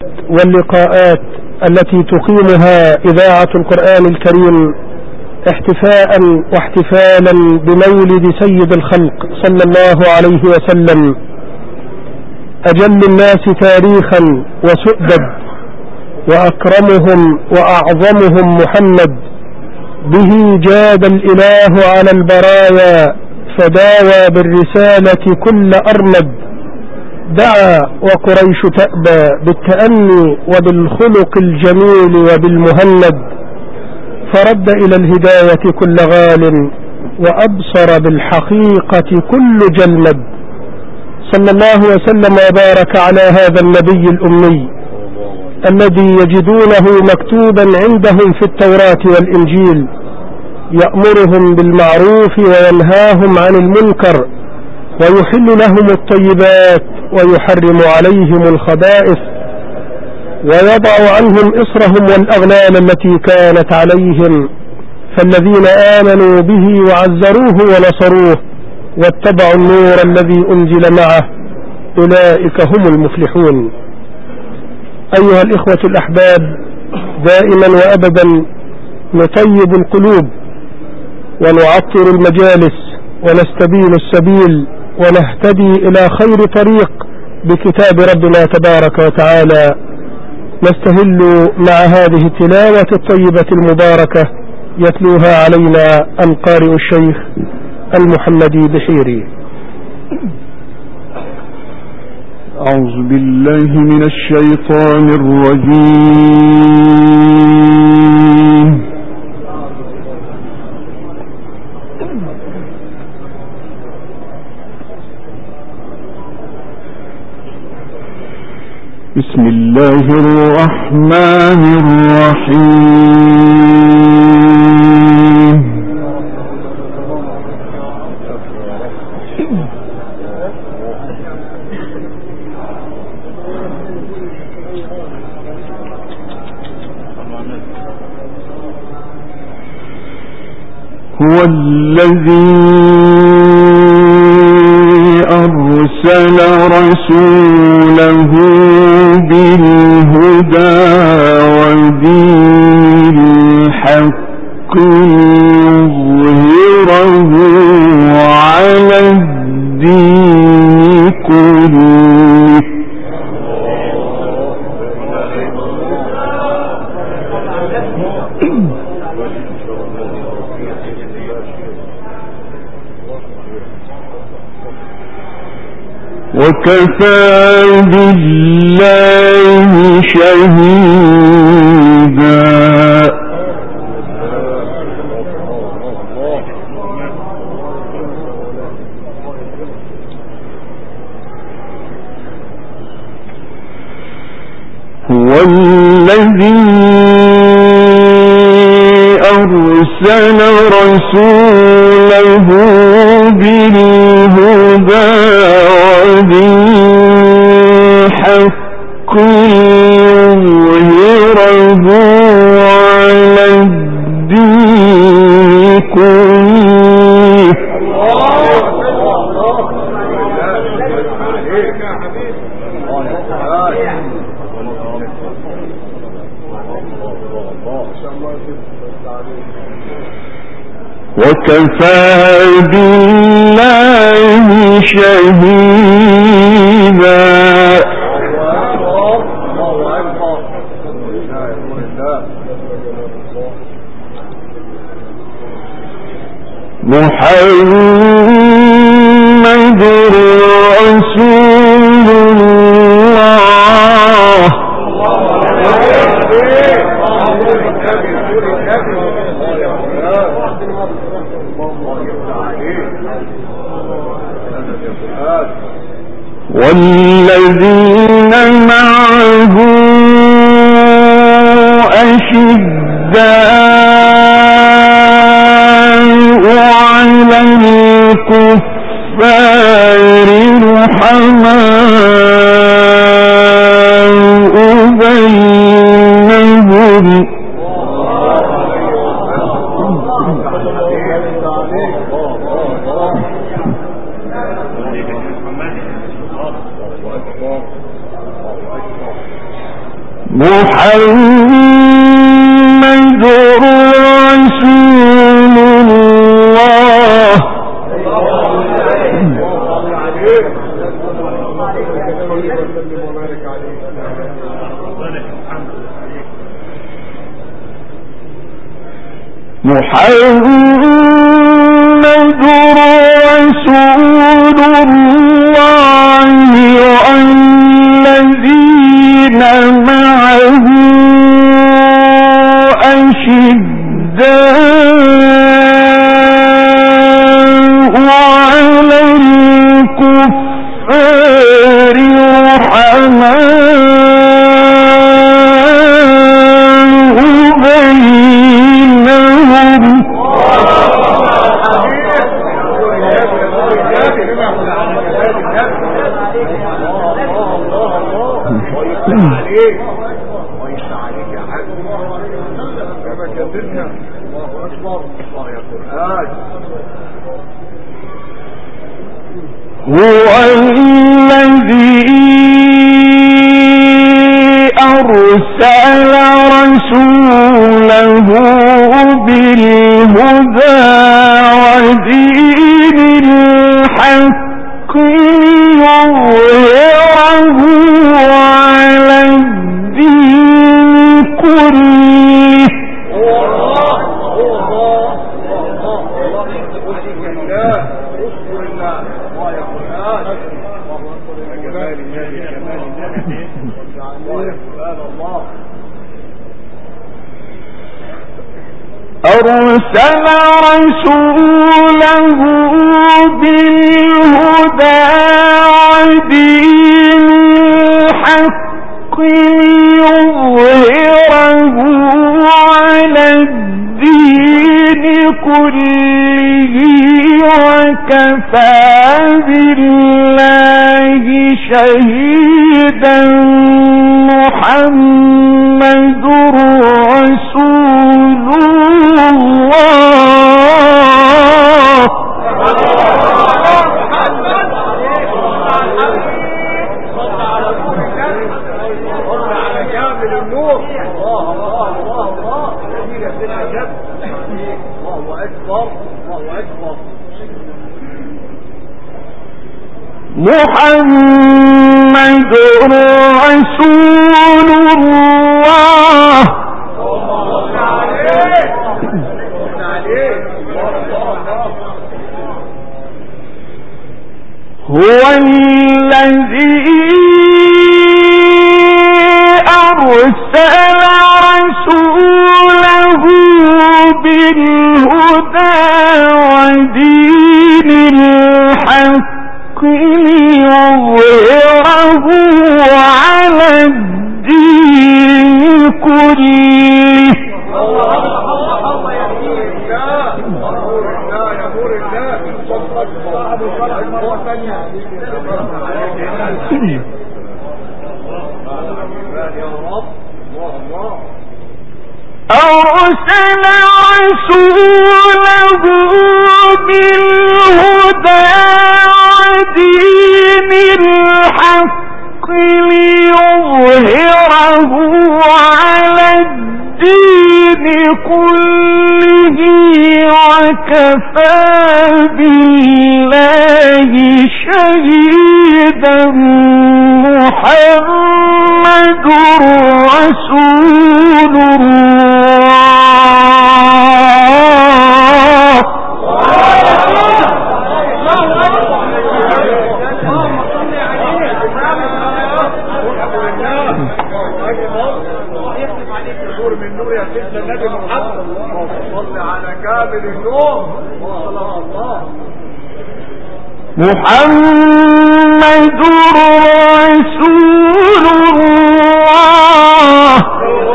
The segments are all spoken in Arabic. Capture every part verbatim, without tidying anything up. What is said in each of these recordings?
واللقاءات التي تقيمها إذاعة القرآن الكريم احتفاء واحتفالا بمولد سيد الخلق صلى الله عليه وسلم، أجل الناس تاريخا وسؤدد، وأكرمهم وأعظمهم محمد، به جاد الإله على البرايا فداوى بالرسالة كل أرمد، دعا وقريش تأبى بالتأني وبالخلق الجميل وبالمهند، فرد إلى الهداية كل غال وأبصر بالحقيقة كل جلد. صلى الله وسلم وبارك على هذا النبي الأمي الذي يجدونه مكتوبا عندهم في التوراة والإنجيل، يأمرهم بالمعروف وينهاهم عن المنكر، ويحل لهم الطيبات ويحرم عليهم الخبائث، ويضع عنهم إصرهم والأغلال التي كانت عليهم. فالذين آمنوا به وعزروه ونصروه واتبعوا النور الذي أنزل معه أولئك هم المفلحون. أيها الإخوة الأحباب، دائما وأبدا نطيب القلوب ونعطر المجالس ونستبين السبيل ونهتدي إلى خير طريق بكتاب ربنا تبارك وتعالى. نستهل مع هذه التلاوة الطيبة المباركة يتلوها علينا القارئ الشيخ المحمدي بحيري. أعوذ بالله من الشيطان الرجيم. بسم الله الرحمن الرحيم. هو الذي أرسل رسوله بالهدى ودين الحق ليظهره على الدين كله. وكفى بالله شهيدا. هو الذي أرسل رسوله بالهدى بالحق ليظهره على الدين كله. وكفى بالله شهيدا. محمد رسول الله. والذين معه أشداء على الكفار رحماء بينهم. محمد رسول الله محمد رسول الله والذين معه أشداء على الكفار رحماء بينهم هو الذي أرسل رسوله بالهدى ودين الحق ليظهره على الدين كله أرسل رسوله بالهدى ودين الحق ليظهره على الدين كله وكفى بالله شهيدا محمد رسول الله محمد رسول الله هو الذي أرسل رسوله بالهدى ودين الحق ليظهره على الدين كله أرسل رسوله بالهدى ودين الحق ليظهره على الدين كله وكفى بالله شهيدا محمد رسول الله محمد رسول الله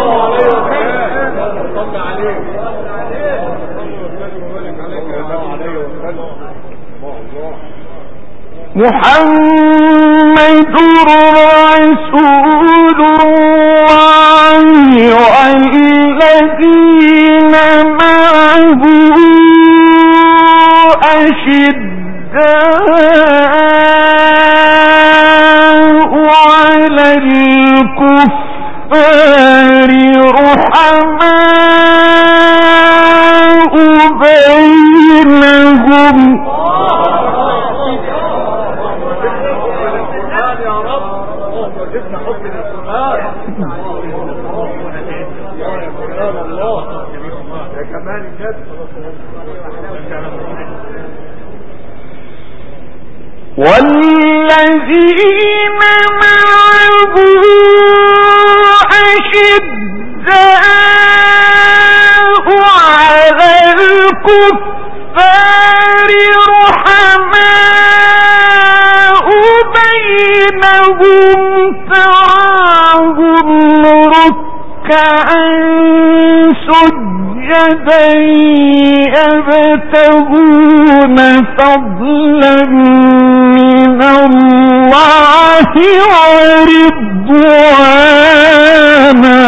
محمد رسول الله والذين معه أشداء على الكفار الكفار رحماء بينهم والذين معه أشداء على الكفار رحماء بينهم تراهم ركعا سجدا يبتغون فضلا من الله ورضوانا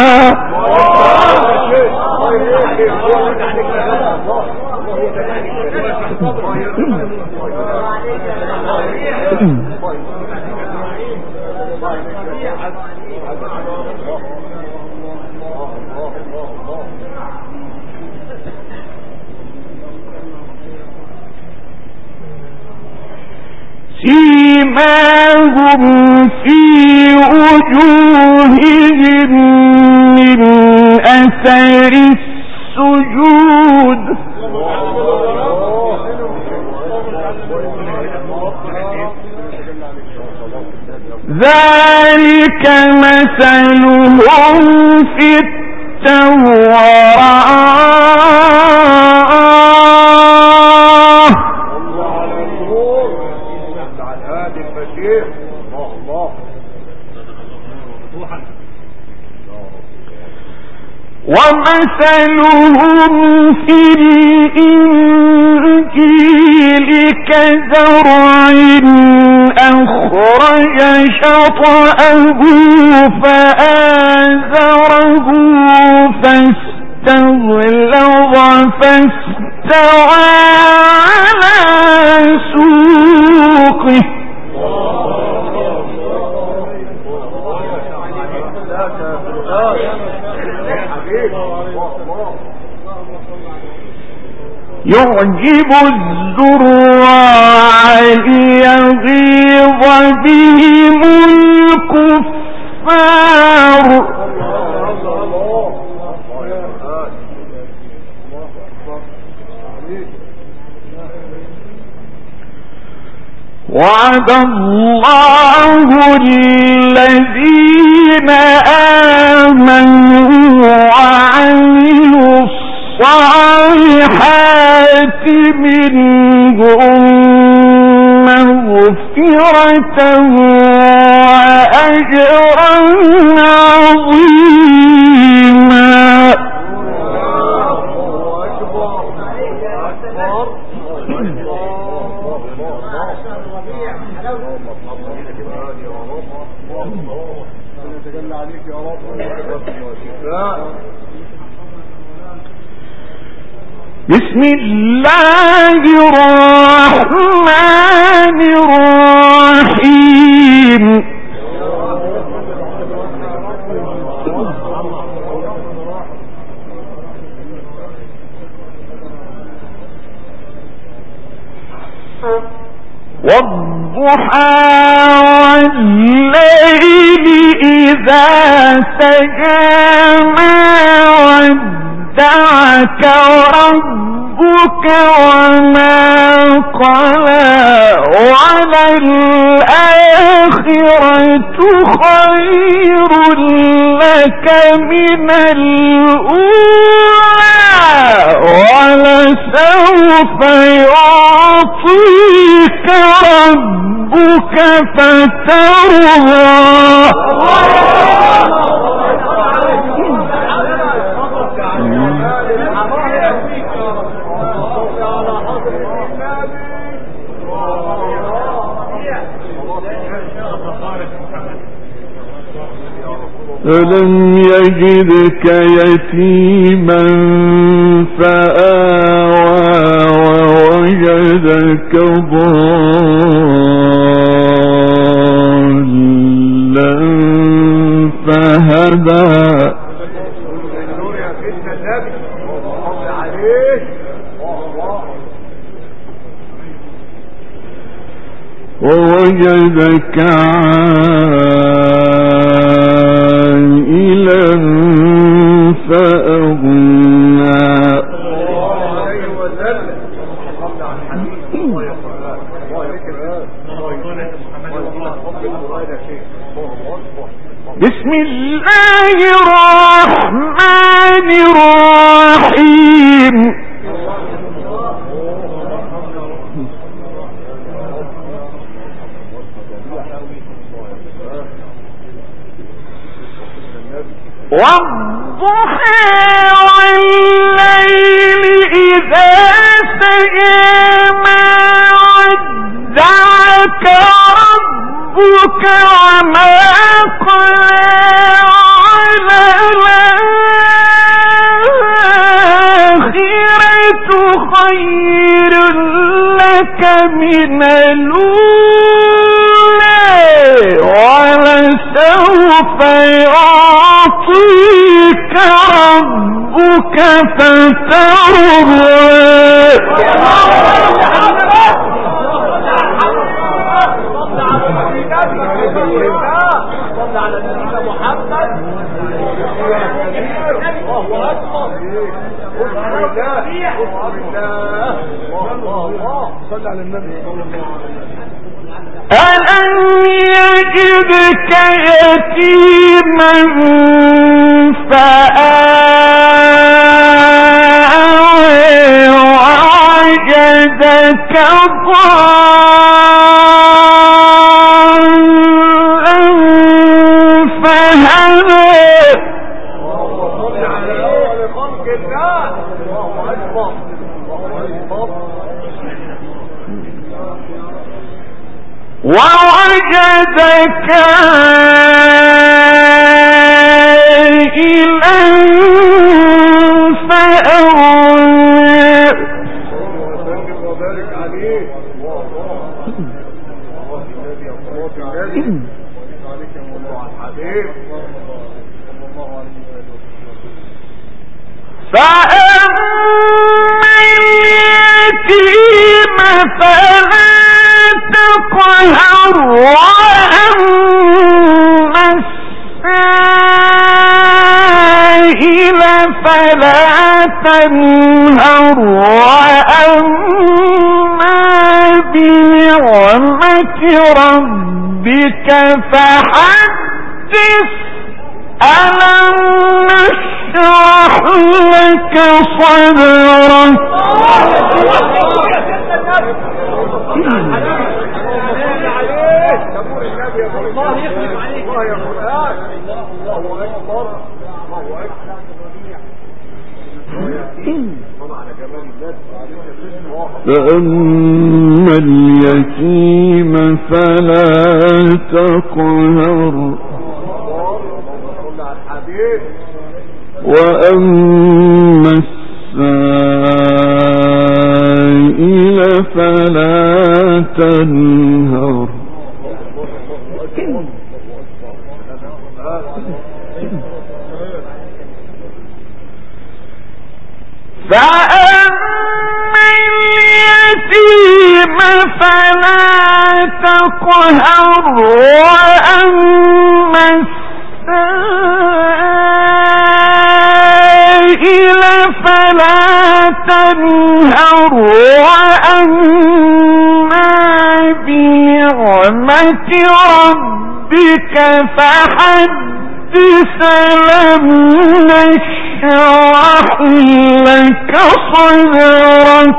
سيماهم في وجوههم من أثر السجود ذلك مثلهم في التوراة ومثلهم في الإنجيل كزرع أخرج شطأه فآزره فاستغلظ فاستوى على سوقه يعجب الزراع ليغيظ بهم الكفار وعد الله الذين آمنوا وعملوا الصالحات منهم مغفرة وأجرا عظيما بسم الله الرحمن الرحيم والضحى والليل إذا سجى ما ودعك ربك وما قلى وللآخرة خير لك من الأولى ولسوف يعطيك ربك فترضى ألم يجدك يتيما فآوى ووجدك ضالا فهدى ووجدك عائلا فأغنى بسم الله الرحمن الرحيم والضحى والليل إذا سجى ما ودعك ربك وما قلى على الآخرة خير لك من الأولى ولسوف يعطيك ربك فترضى صلى على نبينا محمد. الله اكبر. صلى على النبي. ألم يجدك يتيما فآوى ووجدك ضالا فهدى ووجدك عائلا فأغنى وبارك عليه. فأما اليتيم فلا تقهر وأما السائل فلا تنهر وأما بنعمة ربك فحدث ألم نشرح لك صدرك الله يخلف عليك. الله يا قرآن. الله أكبر. الله أكبر. فأما اليتيم فلا تقهر وأما السائل فلا تنهر فأما اليتيم فلا تقهر وأما السائل فلا تنهر وأما بنعمة ربك فحدث لم نشرح لك صدرك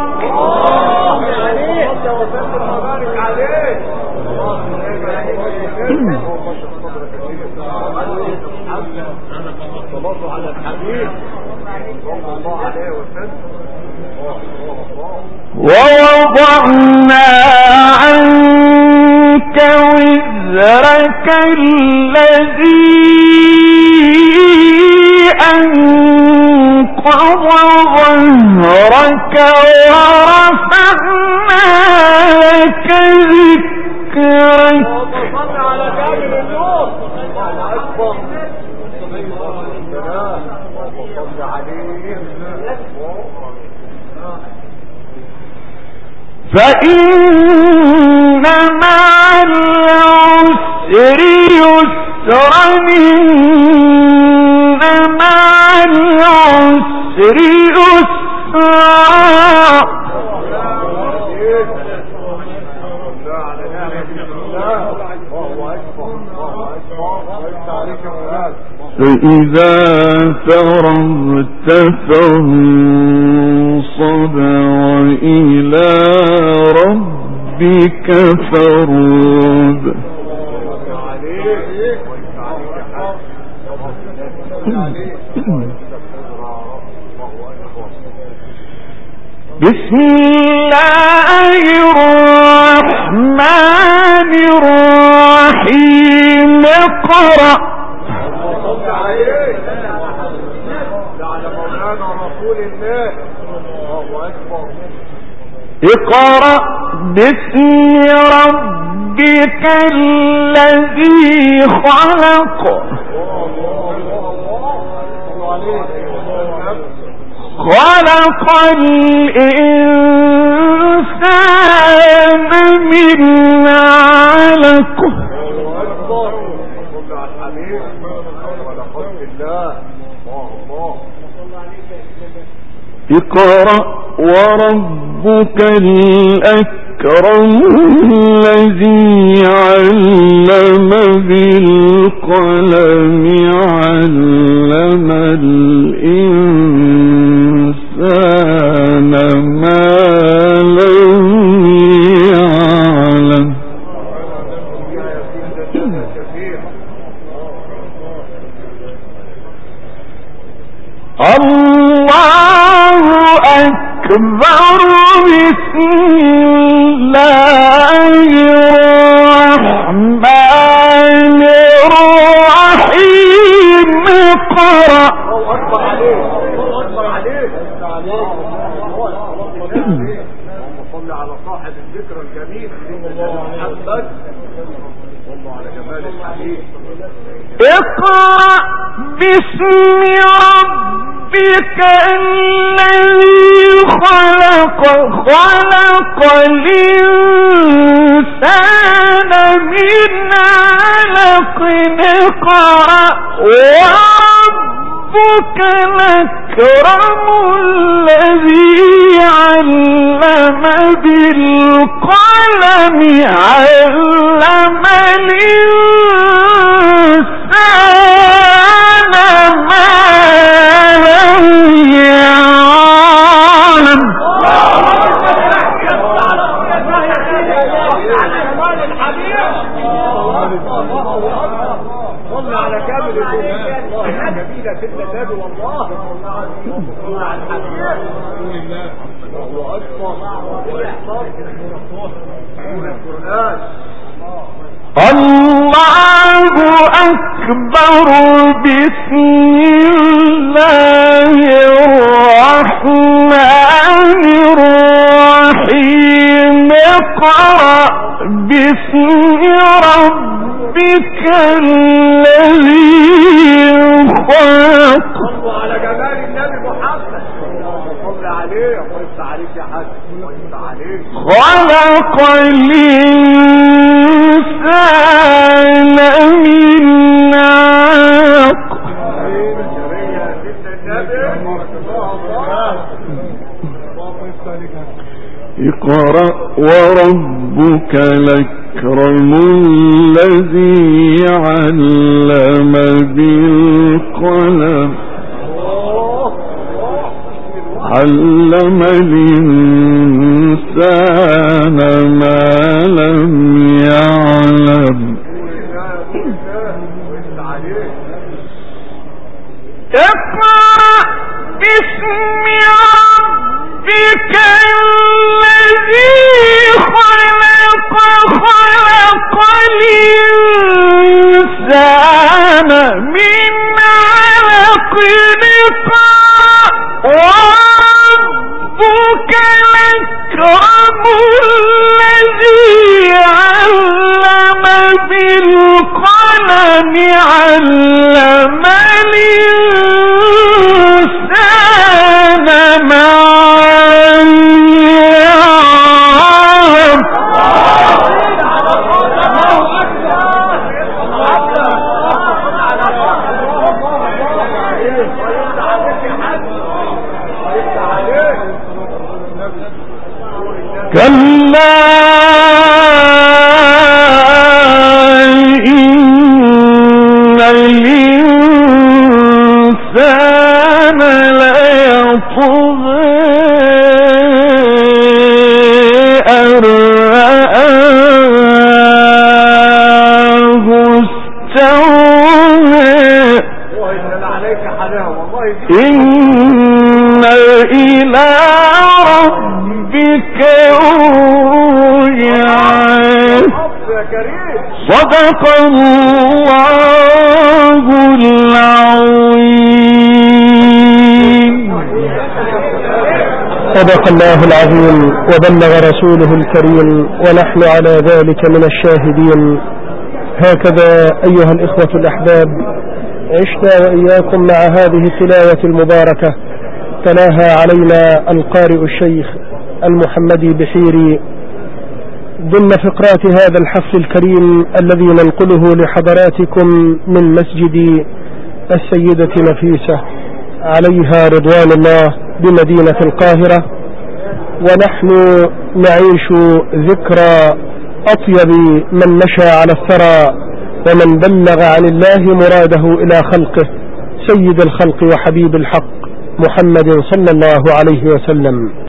على الحبيب صلى الله عليه وسلم. ووضعنا عنك وزرك الذي أنقض ظهرك ورفعنا لك ذكرك صل على كامل النور. الله أكبر. فإن مع العسر يسرا إن مع العسر يسرا فإذا فرغت فانصب وإلى ربك فارغب. بسم الله الرحمن الرحيم. اقرأ اقرأ باسم ربك الذي خلق خلق الإنسان من علق. اقرأ وربك الأكرم الذي علم بالقلم علم الإنسان ما لم يعلم. الله أكبر. بسم الله الرحمن الرحيم. اقرأ صل على صاحب الذكر الجميل محمد صلى على جمال الحديث. اقرأ باسم ربك الذي خلق خلق الإنسان من علق. اقرأ وربك الأكرم الذي علم بالقلم علم الإنسان ما لم يعلم. صلى على كامل الإنسان جميلة سيدنا النبي والله صلى على الحبيب. الله أكبر. الله أكبر. بسم الله الرحمن الرحيم. اقرأ باسم ربك الذي خلق. صلوا على جمال النبي محمد صلى عليه وقلت عليك يا حاج وقلت عليك. خلق الإنسان من علق. اقرأ وربك الأكرم الذي علم بالقلم علم الإنسان ما لم يعلم. اقرأ باسم ربك الذي خلق خلق الإنسان من علق. وربك الأكرم الذي علم بالقلم علم أن رآه استغنى إن إلى ربك رجعا صدق الله العظيم. صدق الله العظيم وبلغ رسوله الكريم ونحن على ذلك من الشاهدين. هكذا أيها الإخوة الأحباب عشنا وإياكم مع هذه التلاوة المباركة تلاها علينا القارئ الشيخ المحمدي بحيري ضمن فقرات هذا الحفل الكريم الذي ننقله لحضراتكم من مسجد السيدة نفيسة عليها رضوان الله بمدينة القاهرة، ونحن نعيش ذكرى أطيب من مشى على الثرى ومن بلغ عن الله مراده إلى خلقه سيد الخلق وحبيب الحق محمد صلى الله عليه وسلم.